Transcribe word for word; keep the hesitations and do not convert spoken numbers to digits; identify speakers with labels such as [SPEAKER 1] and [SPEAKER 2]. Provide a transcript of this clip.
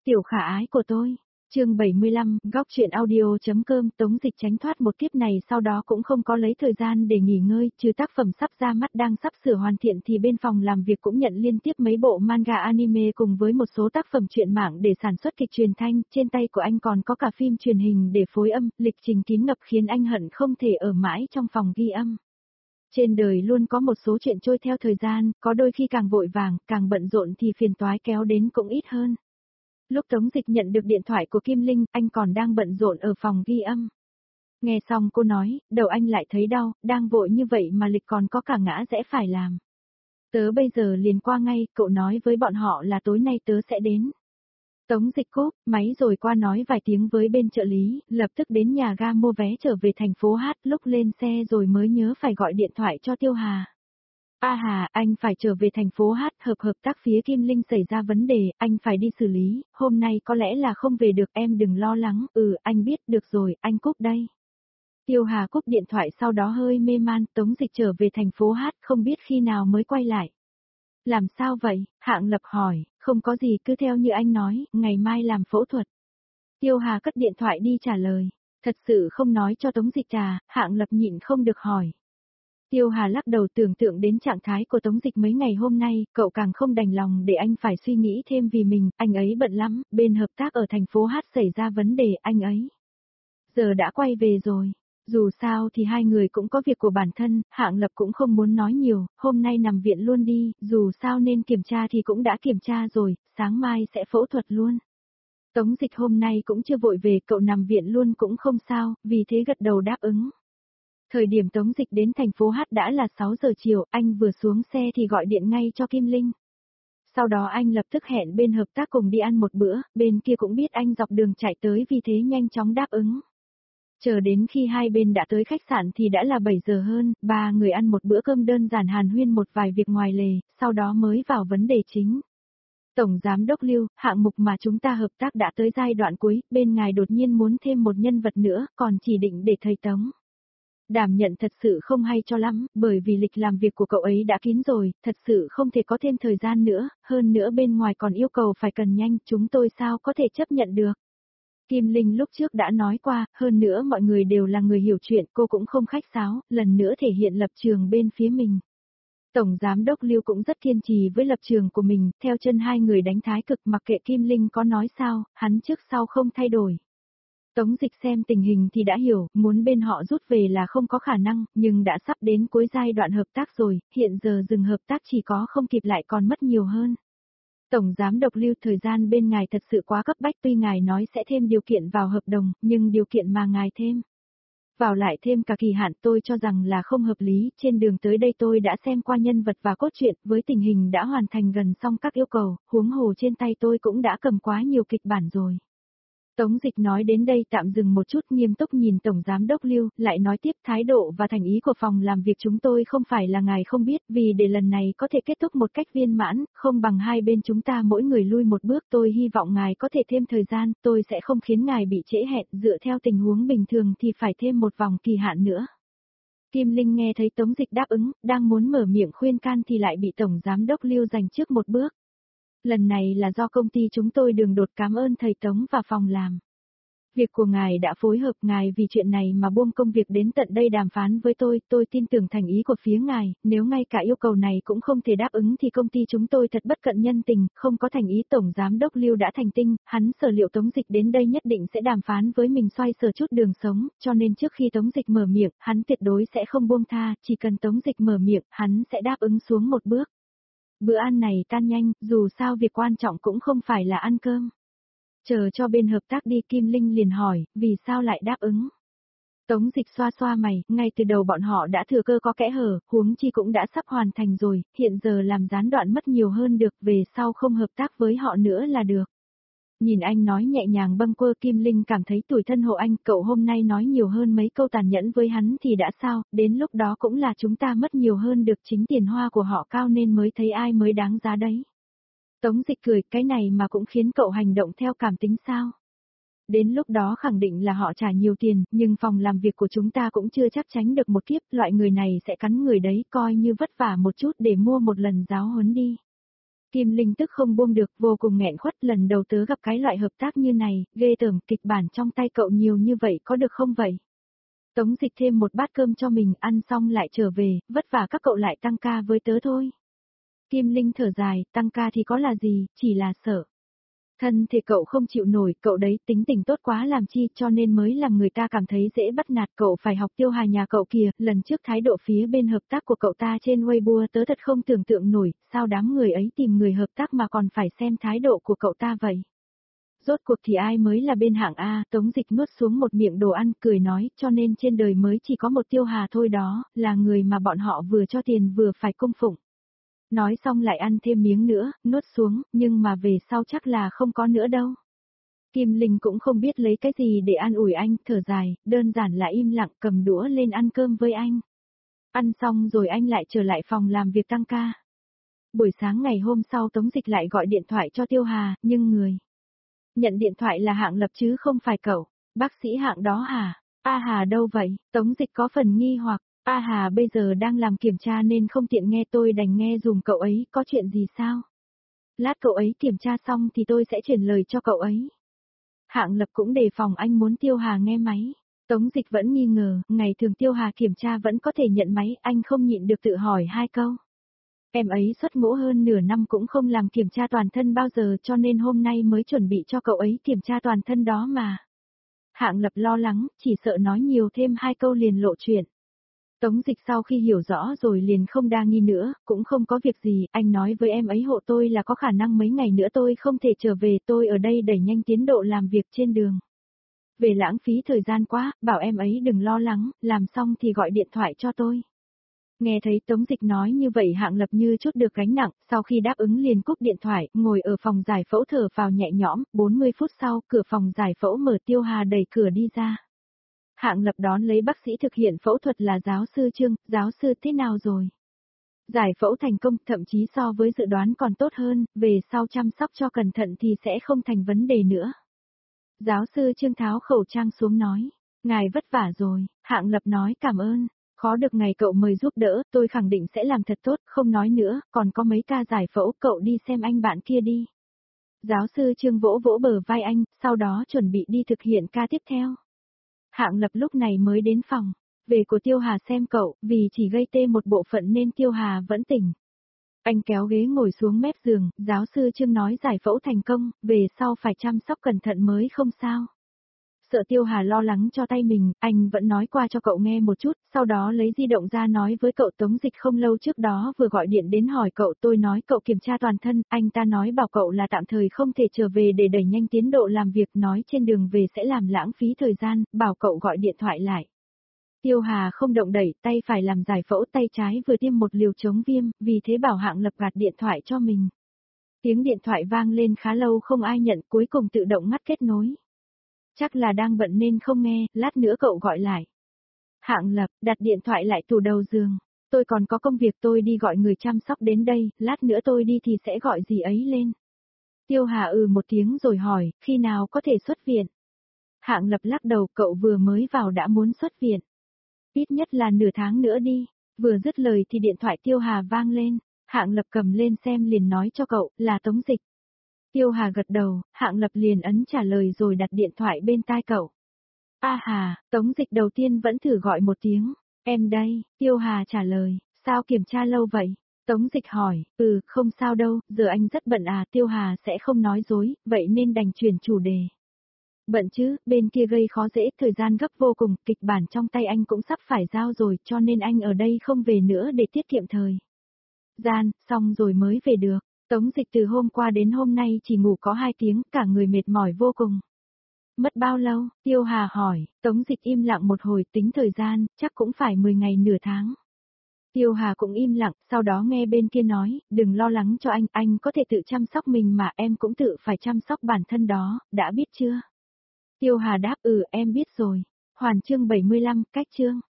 [SPEAKER 1] Tiểu khả ái của tôi. Chương bảy mươi lăm, góc truyện audio.com. Tống Dịch tránh thoát một kiếp này sau đó cũng không có lấy thời gian để nghỉ ngơi, trừ tác phẩm sắp ra mắt đang sắp sửa hoàn thiện thì bên phòng làm việc cũng nhận liên tiếp mấy bộ manga anime cùng với một số tác phẩm truyện mạng để sản xuất kịch truyền thanh, trên tay của anh còn có cả phim truyền hình để phối âm, lịch trình kín ngập khiến anh hận không thể ở mãi trong phòng ghi âm. Trên đời luôn có một số chuyện trôi theo thời gian, có đôi khi càng vội vàng, càng bận rộn thì phiền toái kéo đến cũng ít hơn. Lúc Tống Dịch nhận được điện thoại của Kim Linh, anh còn đang bận rộn ở phòng ghi âm. Nghe xong cô nói, đầu anh lại thấy đau, đang vội như vậy mà lịch còn có cả ngã rẽ phải làm. Tớ bây giờ liền qua ngay, cậu nói với bọn họ là tối nay tớ sẽ đến. Tống Dịch cúp máy rồi qua nói vài tiếng với bên trợ lý, lập tức đến nhà ga mua vé trở về thành phố Hát, lúc lên xe rồi mới nhớ phải gọi điện thoại cho Tiêu Hà. A Hà, anh phải trở về thành phố Hát, hợp hợp tác phía Kim Linh xảy ra vấn đề, anh phải đi xử lý, hôm nay có lẽ là không về được, em đừng lo lắng, ừ, anh biết, được rồi, anh cúp đây. Tiêu Hà cúp điện thoại sau đó hơi mê man, Tống Dịch trở về thành phố Hát, không biết khi nào mới quay lại. Làm sao vậy? Hạng Lập hỏi, không có gì, cứ theo như anh nói, ngày mai làm phẫu thuật. Tiêu Hà cất điện thoại đi trả lời, thật sự không nói cho Tống Dịch à, Hạng Lập nhịn không được hỏi. Tiêu Hà lắc đầu, tưởng tượng đến trạng thái của Tống Dịch mấy ngày hôm nay, cậu càng không đành lòng để anh phải suy nghĩ thêm vì mình, anh ấy bận lắm, bên hợp tác ở thành phố Hát xảy ra vấn đề, anh ấy giờ đã quay về rồi. Dù sao thì hai người cũng có việc của bản thân, Hạng Lập cũng không muốn nói nhiều, hôm nay nằm viện luôn đi, dù sao nên kiểm tra thì cũng đã kiểm tra rồi, sáng mai sẽ phẫu thuật luôn. Tống Dịch hôm nay cũng chưa vội về, cậu nằm viện luôn cũng không sao, vì thế gật đầu đáp ứng. Thời điểm Tống Dịch đến thành phố Hát đã là sáu giờ chiều, anh vừa xuống xe thì gọi điện ngay cho Kim Linh. Sau đó anh lập tức hẹn bên hợp tác cùng đi ăn một bữa, bên kia cũng biết anh dọc đường chạy tới vì thế nhanh chóng đáp ứng. Chờ đến khi hai bên đã tới khách sạn thì đã là bảy giờ hơn, ba người ăn một bữa cơm đơn giản hàn huyên một vài việc ngoài lề, sau đó mới vào vấn đề chính. Tổng Giám đốc Lưu, hạng mục mà chúng ta hợp tác đã tới giai đoạn cuối, bên ngài đột nhiên muốn thêm một nhân vật nữa, còn chỉ định để thầy Tống đảm nhận thật sự không hay cho lắm, bởi vì lịch làm việc của cậu ấy đã kín rồi, thật sự không thể có thêm thời gian nữa, hơn nữa bên ngoài còn yêu cầu phải cần nhanh, chúng tôi sao có thể chấp nhận được. Kim Linh lúc trước đã nói qua, hơn nữa mọi người đều là người hiểu chuyện, cô cũng không khách sáo, lần nữa thể hiện lập trường bên phía mình. Tổng Giám đốc Lưu cũng rất kiên trì với lập trường của mình, theo chân hai người đánh thái cực mặc kệ Kim Linh có nói sao, hắn trước sau không thay đổi. Tống Dịch xem tình hình thì đã hiểu, muốn bên họ rút về là không có khả năng, nhưng đã sắp đến cuối giai đoạn hợp tác rồi, hiện giờ dừng hợp tác chỉ có không kịp lại còn mất nhiều hơn. Tổng Giám đốc Lưu, thời gian bên ngài thật sự quá cấp bách, tuy ngài nói sẽ thêm điều kiện vào hợp đồng, nhưng điều kiện mà ngài thêm vào lại thêm cả kỳ hạn tôi cho rằng là không hợp lý, trên đường tới đây tôi đã xem qua nhân vật và cốt truyện, với tình hình đã hoàn thành gần xong các yêu cầu, huống hồ trên tay tôi cũng đã cầm quá nhiều kịch bản rồi. Tống Dịch nói đến đây tạm dừng một chút, nghiêm túc nhìn Tổng Giám đốc Lưu, lại nói tiếp, thái độ và thành ý của phòng làm việc chúng tôi không phải là ngài không biết, vì để lần này có thể kết thúc một cách viên mãn, không bằng hai bên chúng ta mỗi người lui một bước, tôi hy vọng ngài có thể thêm thời gian, tôi sẽ không khiến ngài bị trễ hẹn, dựa theo tình huống bình thường thì phải thêm một vòng kỳ hạn nữa. Kim Linh nghe thấy Tống Dịch đáp ứng, đang muốn mở miệng khuyên can thì lại bị Tổng Giám đốc Lưu giành trước một bước. Lần này là do công ty chúng tôi đường đột, cảm ơn thầy Tống và phòng làm việc của ngài đã phối hợp, ngài vì chuyện này mà buông công việc đến tận đây đàm phán với tôi, tôi tin tưởng thành ý của phía ngài, nếu ngay cả yêu cầu này cũng không thể đáp ứng thì công ty chúng tôi thật bất cận nhân tình, không có thành ý. Tổng Giám đốc Lưu đã thành tinh, hắn sở liệu Tống Dịch đến đây nhất định sẽ đàm phán với mình xoay sở chút đường sống, cho nên trước khi Tống Dịch mở miệng, hắn tuyệt đối sẽ không buông tha, chỉ cần Tống Dịch mở miệng, hắn sẽ đáp ứng xuống một bước. Bữa ăn này tan nhanh, dù sao việc quan trọng cũng không phải là ăn cơm. Chờ cho bên hợp tác đi, Kim Linh liền hỏi, vì sao lại đáp ứng? Tống Dịch xoa xoa mày, ngay từ đầu bọn họ đã thừa cơ có kẽ hở, huống chi cũng đã sắp hoàn thành rồi, hiện giờ làm gián đoạn mất nhiều hơn được, về sau không hợp tác với họ nữa là được. Nhìn anh nói nhẹ nhàng bâng quơ, Kim Linh cảm thấy tủi thân hộ anh, cậu hôm nay nói nhiều hơn mấy câu tàn nhẫn với hắn thì đã sao, đến lúc đó cũng là chúng ta mất nhiều hơn được, chính tiền hoa của họ cao nên mới thấy ai mới đáng giá đấy. Tống Dịch cười, cái này mà cũng khiến cậu hành động theo cảm tính sao? Đến lúc đó khẳng định là họ trả nhiều tiền, nhưng phòng làm việc của chúng ta cũng chưa chắc tránh được một kiếp, loại người này sẽ cắn người đấy, coi như vất vả một chút để mua một lần giáo huấn đi. Kim Linh tức không buông được, vô cùng nghẹn khuất, lần đầu tớ gặp cái loại hợp tác như này, ghê tởm, kịch bản trong tay cậu nhiều như vậy có được không vậy? Tống Dịch thêm một bát cơm cho mình, ăn xong lại trở về, vất vả các cậu lại tăng ca với tớ thôi. Kim Linh thở dài, tăng ca thì có là gì, chỉ là sợ. Thân thể cậu không chịu nổi, cậu đấy tính tình tốt quá làm chi cho nên mới làm người ta cảm thấy dễ bắt nạt, cậu phải học Tiêu Hà nhà cậu kìa, lần trước thái độ phía bên hợp tác của cậu ta trên Weibo tớ thật không tưởng tượng nổi, sao đám người ấy tìm người hợp tác mà còn phải xem thái độ của cậu ta vậy. Rốt cuộc thì ai mới là bên hạng A, Tống Dịch nuốt xuống một miệng đồ ăn, cười nói, cho nên trên đời mới chỉ có một Tiêu Hà thôi đó, là người mà bọn họ vừa cho tiền vừa phải cung phụng. Nói xong lại ăn thêm miếng nữa, nuốt xuống, nhưng mà về sau chắc là không có nữa đâu. Kim Linh cũng không biết lấy cái gì để an ủi anh, thở dài, đơn giản là im lặng cầm đũa lên ăn cơm với anh. Ăn xong rồi anh lại trở lại phòng làm việc tăng ca. Buổi sáng ngày hôm sau Tống Dịch lại gọi điện thoại cho Tiêu Hà, nhưng người nhận điện thoại là Hạng Lập chứ không phải cậu. Bác sĩ Hạng đó hả? A Hà đâu vậy? Tống Dịch có phần nghi hoặc. A Hà bây giờ đang làm kiểm tra nên không tiện nghe, tôi đành nghe dùm cậu ấy, có chuyện gì sao? Lát cậu ấy kiểm tra xong thì tôi sẽ chuyển lời cho cậu ấy. Hạng Lập cũng đề phòng anh muốn Tiêu Hà nghe máy. Tống Dịch vẫn nghi ngờ, ngày thường Tiêu Hà kiểm tra vẫn có thể nhận máy, anh không nhịn được tự hỏi hai câu. Em ấy xuất ngũ hơn nửa năm cũng không làm kiểm tra toàn thân bao giờ cho nên hôm nay mới chuẩn bị cho cậu ấy kiểm tra toàn thân đó mà. Hạng Lập lo lắng, chỉ sợ nói nhiều thêm hai câu liền lộ chuyện. Tống Dịch sau khi hiểu rõ rồi liền không đa nghi nữa, cũng không có việc gì, anh nói với em ấy hộ tôi là có khả năng mấy ngày nữa tôi không thể trở về, tôi ở đây đẩy nhanh tiến độ làm việc trên đường. Về lãng phí thời gian quá, bảo em ấy đừng lo lắng, làm xong thì gọi điện thoại cho tôi. Nghe thấy Tống Dịch nói như vậy Hạng Lập như chút được gánh nặng, sau khi đáp ứng liền cúp điện thoại, ngồi ở phòng giải phẫu thở vào nhẹ nhõm, bốn mươi phút sau, cửa phòng giải phẫu mở, Tiêu Hà đẩy cửa đi ra. Hạng Lập đón lấy bác sĩ thực hiện phẫu thuật là giáo sư Trương, giáo sư thế nào rồi? Giải phẫu thành công, thậm chí so với dự đoán còn tốt hơn, về sau chăm sóc cho cẩn thận thì sẽ không thành vấn đề nữa. Giáo sư Trương tháo khẩu trang xuống nói, ngài vất vả rồi, Hạng Lập nói cảm ơn, khó được ngày cậu mời giúp đỡ, tôi khẳng định sẽ làm thật tốt, không nói nữa, còn có mấy ca giải phẫu, cậu đi xem anh bạn kia đi. Giáo sư Trương vỗ vỗ bờ vai anh, sau đó chuẩn bị đi thực hiện ca tiếp theo. Hạng Lập lúc này mới đến phòng, về của Tiêu Hà xem cậu, vì chỉ gây tê một bộ phận nên Tiêu Hà vẫn tỉnh. Anh kéo ghế ngồi xuống mép giường, giáo sư Trương nói giải phẫu thành công, về sau phải chăm sóc cẩn thận mới không sao. Sợ Tiêu Hà lo lắng cho tay mình, anh vẫn nói qua cho cậu nghe một chút, sau đó lấy di động ra nói với cậu. Tống Dịch không lâu trước đó vừa gọi điện đến hỏi cậu, tôi nói cậu kiểm tra toàn thân, anh ta nói bảo cậu là tạm thời không thể trở về để đẩy nhanh tiến độ làm việc, nói trên đường về sẽ làm lãng phí thời gian, bảo cậu gọi điện thoại lại. Tiêu Hà không động đẩy, tay phải làm giải phẫu, tay trái vừa tiêm một liều chống viêm, vì thế bảo Hạng Lập gạt điện thoại cho mình. Tiếng điện thoại vang lên khá lâu không ai nhận, cuối cùng tự động ngắt kết nối. Chắc là đang bận nên không nghe, lát nữa cậu gọi lại. Hạng Lập, đặt điện thoại lại tủ đầu giường. Tôi còn có công việc, tôi đi gọi người chăm sóc đến đây, lát nữa tôi đi thì sẽ gọi dì ấy lên. Tiêu Hà ừ một tiếng rồi hỏi, khi nào có thể xuất viện? Hạng Lập lắc đầu, cậu vừa mới vào đã muốn xuất viện. Ít nhất là nửa tháng nữa đi. Vừa dứt lời thì điện thoại Tiêu Hà vang lên. Hạng Lập cầm lên xem liền nói cho cậu, là Tống Dịch. Tiêu Hà gật đầu, Hạng Lập liền ấn trả lời rồi đặt điện thoại bên tai cậu. A Hà, Tống Dịch đầu tiên vẫn thử gọi một tiếng. Em đây, Tiêu Hà trả lời, sao kiểm tra lâu vậy? Tống Dịch hỏi, ừ, không sao đâu, giờ anh rất bận à, Tiêu Hà sẽ không nói dối, vậy nên đành chuyển chủ đề. Bận chứ, bên kia gây khó dễ, thời gian gấp vô cùng, kịch bản trong tay anh cũng sắp phải giao rồi, cho nên anh ở đây không về nữa để tiết kiệm thời gian, xong rồi mới về được. Tống Dịch từ hôm qua đến hôm nay chỉ ngủ có hai tiếng, cả người mệt mỏi vô cùng. Mất bao lâu? Tiêu Hà hỏi, Tống Dịch im lặng một hồi, tính thời gian, chắc cũng phải mười ngày nửa tháng. Tiêu Hà cũng im lặng, sau đó nghe bên kia nói, đừng lo lắng cho anh, anh có thể tự chăm sóc mình mà, em cũng tự phải chăm sóc bản thân đó, đã biết chưa? Tiêu Hà đáp ừ em biết rồi. Hoàn chương bảy mươi lăm, cách chương.